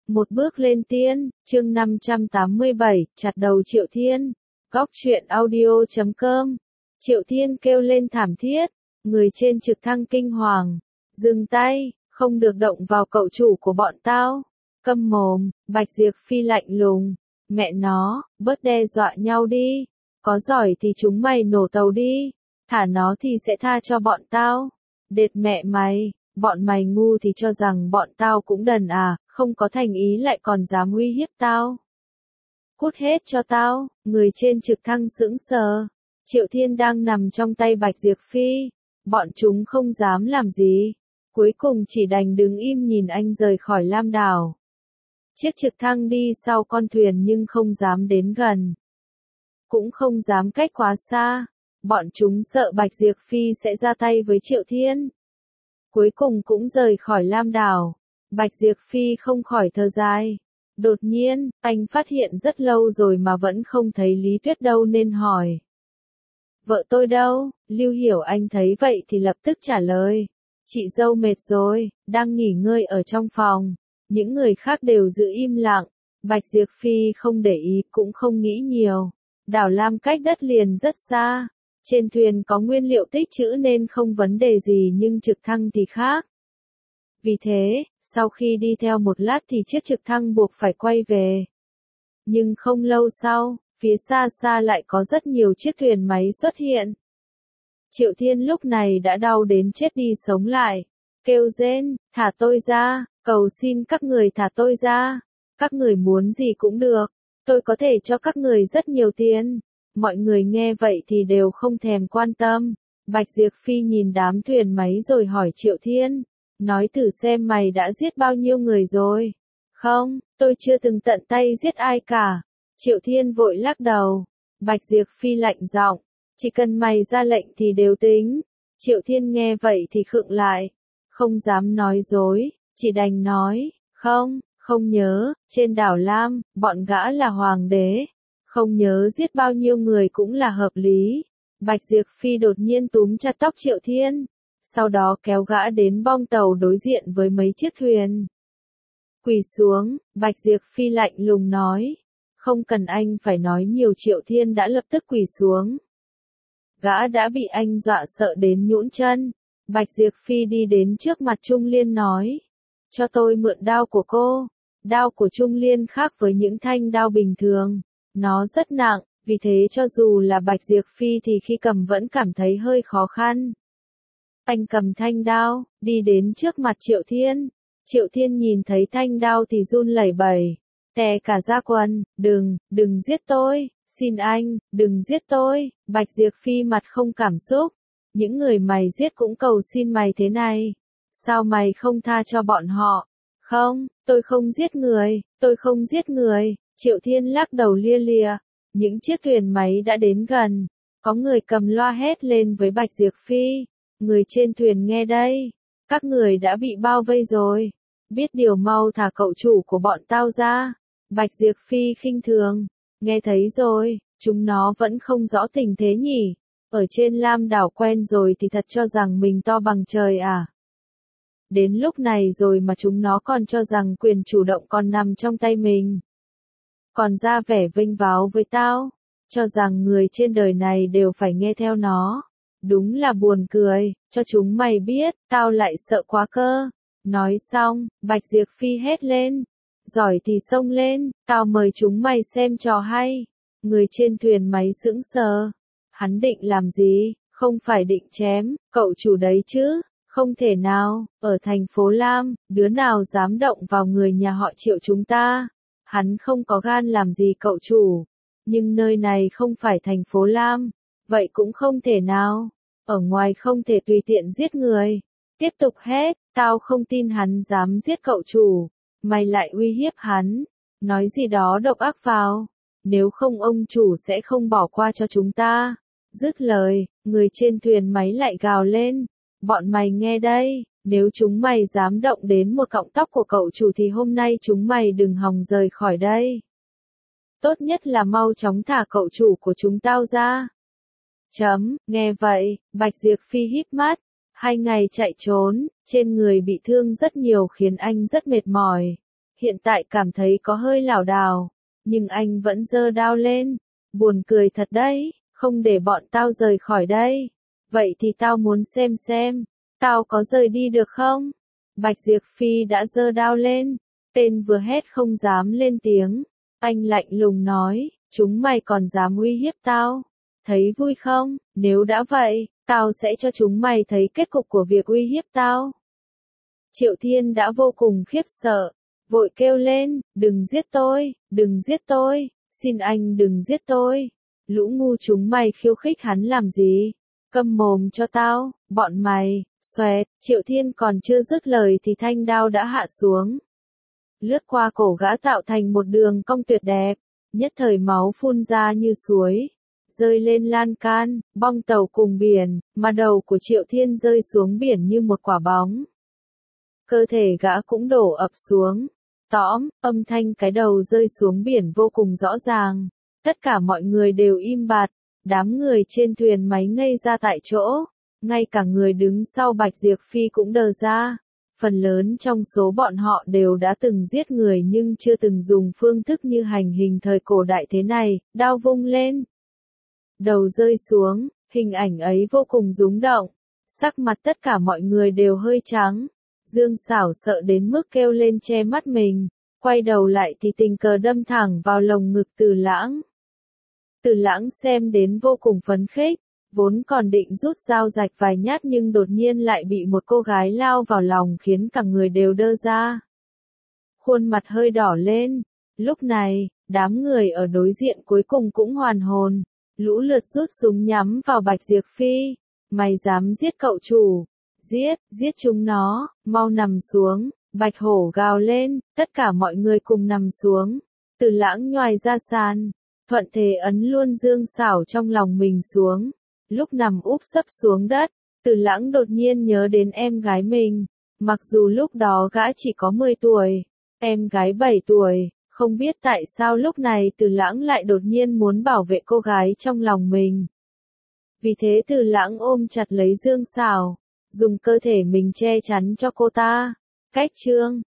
Một bước lên tiên, chương 587, chặt đầu Triệu Thiên. Góc truyện audio.com. Triệu Thiên kêu lên thảm thiết, người trên trực thăng kinh hoàng. Dừng tay, không được động vào cậu chủ của bọn tao. Câm mồm, Bạch Diệp Phi lạnh lùng. Mẹ nó, bớt đe dọa nhau đi. Có giỏi thì chúng mày nổ tàu đi. Thả nó thì sẽ tha cho bọn tao. Đệt mẹ mày. Bọn mày ngu thì cho rằng bọn tao cũng đần à, không có thành ý lại còn dám uy hiếp tao. Cút hết cho tao, người trên trực thăng sững sờ. Triệu Thiên đang nằm trong tay Bạch Diệp Phi. Bọn chúng không dám làm gì. Cuối cùng chỉ đành đứng im nhìn anh rời khỏi Lam Đảo. Chiếc trực thăng đi sau con thuyền nhưng không dám đến gần. Cũng không dám cách quá xa. Bọn chúng sợ Bạch Diệp Phi sẽ ra tay với Triệu Thiên. Cuối cùng cũng rời khỏi Lam Đảo. Bạch Diệp Phi không khỏi thở dài. Đột nhiên, anh phát hiện rất lâu rồi mà vẫn không thấy Lý Tuyết đâu nên hỏi. Vợ tôi đâu? Lưu Hiểu Anh thấy vậy thì lập tức trả lời. Chị dâu mệt rồi, đang nghỉ ngơi ở trong phòng. Những người khác đều giữ im lặng. Bạch Diệp Phi không để ý cũng không nghĩ nhiều. Đảo Lam cách đất liền rất xa. Trên thuyền có nguyên liệu tích trữ nên không vấn đề gì nhưng trực thăng thì khác. Vì thế, sau khi đi theo một lát thì chiếc trực thăng buộc phải quay về. Nhưng không lâu sau, phía xa xa lại có rất nhiều chiếc thuyền máy xuất hiện. Triệu Thiên lúc này đã đau đến chết đi sống lại. Kêu rên, thả tôi ra, cầu xin các người thả tôi ra. Các người muốn gì cũng được, tôi có thể cho các người rất nhiều tiền. Mọi người nghe vậy thì đều không thèm quan tâm. Bạch Diệp Phi nhìn đám thuyền máy rồi hỏi Triệu Thiên. Nói thử xem mày đã giết bao nhiêu người rồi. Không, tôi chưa từng tận tay giết ai cả. Triệu Thiên vội lắc đầu. Bạch Diệp Phi lạnh giọng. Chỉ cần mày ra lệnh thì đều tính. Triệu Thiên nghe vậy thì khựng lại. Không dám nói dối, chỉ đành nói. Không nhớ, trên đảo Lam, bọn gã là hoàng đế. Không nhớ giết bao nhiêu người cũng là hợp lý. Bạch Diệp Phi đột nhiên túm chặt tóc Triệu Thiên. Sau đó kéo gã đến bong tàu đối diện với mấy chiếc thuyền. Quỳ xuống, Bạch Diệp Phi lạnh lùng nói. Không cần anh phải nói nhiều. Triệu Thiên đã lập tức quỳ xuống. Gã đã bị anh dọa sợ đến nhũn chân. Bạch Diệp Phi đi đến trước mặt Trung Liên nói. Cho tôi mượn đao của cô. Đao của Trung Liên khác với những thanh đao bình thường. Nó rất nặng, vì thế cho dù là Bạch Diệp Phi thì khi cầm vẫn cảm thấy hơi khó khăn. Anh cầm thanh đao, đi đến trước mặt Triệu Thiên. Triệu Thiên nhìn thấy thanh đao thì run lẩy bẩy, tè cả da quần. Đừng giết tôi, xin anh, đừng giết tôi. Bạch Diệp Phi mặt không cảm xúc. Những người mày giết cũng cầu xin mày thế này. Sao mày không tha cho bọn họ? Không, tôi không giết người, tôi không giết người. Triệu Thiên lắc đầu lia lịa. Những chiếc thuyền máy đã đến gần. Có người cầm loa hét lên với Bạch Diệp Phi. Người trên thuyền nghe đây. Các người đã bị bao vây rồi. Biết điều mau thả cậu chủ của bọn tao ra. Bạch Diệp Phi khinh thường. Nghe thấy rồi, chúng nó vẫn không rõ tình thế nhỉ. Ở trên Lam Đảo quen rồi thì thật cho rằng mình to bằng trời à. Đến lúc này rồi mà chúng nó còn cho rằng quyền chủ động còn nằm trong tay mình. Còn ra vẻ vênh váo với tao, cho rằng người trên đời này đều phải nghe theo nó. Đúng là buồn cười, cho chúng mày biết, tao lại sợ quá cơ. Nói xong, Bạch Diệp Phi hét lên. Giỏi thì xông lên, tao mời chúng mày xem trò hay. Người trên thuyền máy sững sờ. Hắn định làm gì, không phải định chém, cậu chủ đấy chứ. Không thể nào, ở thành phố Lam, đứa nào dám động vào người nhà họ Triệu chúng ta. Hắn không có gan làm gì cậu chủ. Nhưng nơi này không phải thành phố Lam. Vậy cũng không thể nào. Ở ngoài không thể tùy tiện giết người. Tiếp tục hét, tao không tin hắn dám giết cậu chủ. Mày lại uy hiếp hắn. Nói gì đó độc ác vào. Nếu không ông chủ sẽ không bỏ qua cho chúng ta. Dứt lời, người trên thuyền máy lại gào lên. Bọn mày nghe đây. Nếu chúng mày dám động đến một cọng tóc của cậu chủ thì hôm nay chúng mày đừng hòng rời khỏi đây. Tốt nhất là mau chóng thả cậu chủ của chúng tao ra. Nghe vậy, Bạch Diệp Phi híp mắt. 2 ngày chạy trốn, trên người bị thương rất nhiều khiến anh rất mệt mỏi. hiện tại cảm thấy có hơi lảo đảo, nhưng anh vẫn giơ đao lên. Buồn cười thật đấy, không để bọn tao rời khỏi đây. Vậy thì tao muốn xem, tao có rời đi được không? Bạch Diệp Phi đã giơ đao lên, tên vừa hét không dám lên tiếng. Anh lạnh lùng nói, chúng mày còn dám uy hiếp tao? Thấy vui không? Nếu đã vậy, tao sẽ cho chúng mày thấy kết cục của việc uy hiếp tao. Triệu Thiên đã vô cùng khiếp sợ, vội kêu lên, đừng giết tôi, xin anh đừng giết tôi. Lũ ngu chúng mày khiêu khích hắn làm gì? Câm mồm cho tao, bọn mày, xoẹt, Triệu Thiên còn chưa dứt lời thì thanh đao đã hạ xuống. Lướt qua cổ gã tạo thành một đường cong tuyệt đẹp, nhất thời máu phun ra như suối, rơi lên lan can, bong tàu cùng biển, mà đầu của Triệu Thiên rơi xuống biển như một quả bóng. Cơ thể gã cũng đổ ập xuống, tõm, âm thanh cái đầu rơi xuống biển vô cùng rõ ràng. Tất cả mọi người đều im bặt, đám người trên thuyền máy ngây ra tại chỗ, ngay cả người đứng sau Bạch Diệp Phi cũng đờ ra. Phần lớn trong số bọn họ đều đã từng giết người nhưng chưa từng dùng phương thức như hành hình thời cổ đại thế này, đao vung lên. Đầu rơi xuống, hình ảnh ấy vô cùng rúng động, sắc mặt tất cả mọi người đều hơi trắng. Dương Xảo sợ đến mức kêu lên che mắt mình, quay đầu lại thì tình cờ đâm thẳng vào lồng ngực Từ Lãng. Từ Lãng xem đến vô cùng phấn khích, vốn còn định rút dao rạch vài nhát nhưng đột nhiên lại bị một cô gái lao vào lòng khiến cả người đều đơ ra. Khuôn mặt hơi đỏ lên, lúc này, đám người ở đối diện cuối cùng cũng hoàn hồn, lũ lượt rút súng nhắm vào Bạch Diệp Phi. Mày dám giết cậu chủ? Giết chúng nó, mau nằm xuống, Bạch Hổ gào lên, tất cả mọi người cùng nằm xuống. Từ Lãng nhoài ra sàn, thuận thế ấn luôn Dương Xảo trong lòng mình xuống. Lúc nằm úp sấp xuống đất, Từ Lãng đột nhiên nhớ đến em gái mình, mặc dù lúc đó gã chỉ có 10 tuổi, em gái 7 tuổi, không biết tại sao lúc này Từ Lãng lại đột nhiên muốn bảo vệ cô gái trong lòng mình. Vì thế Từ Lãng ôm chặt lấy Dương Xảo, dùng cơ thể mình che chắn cho cô ta. Cách chương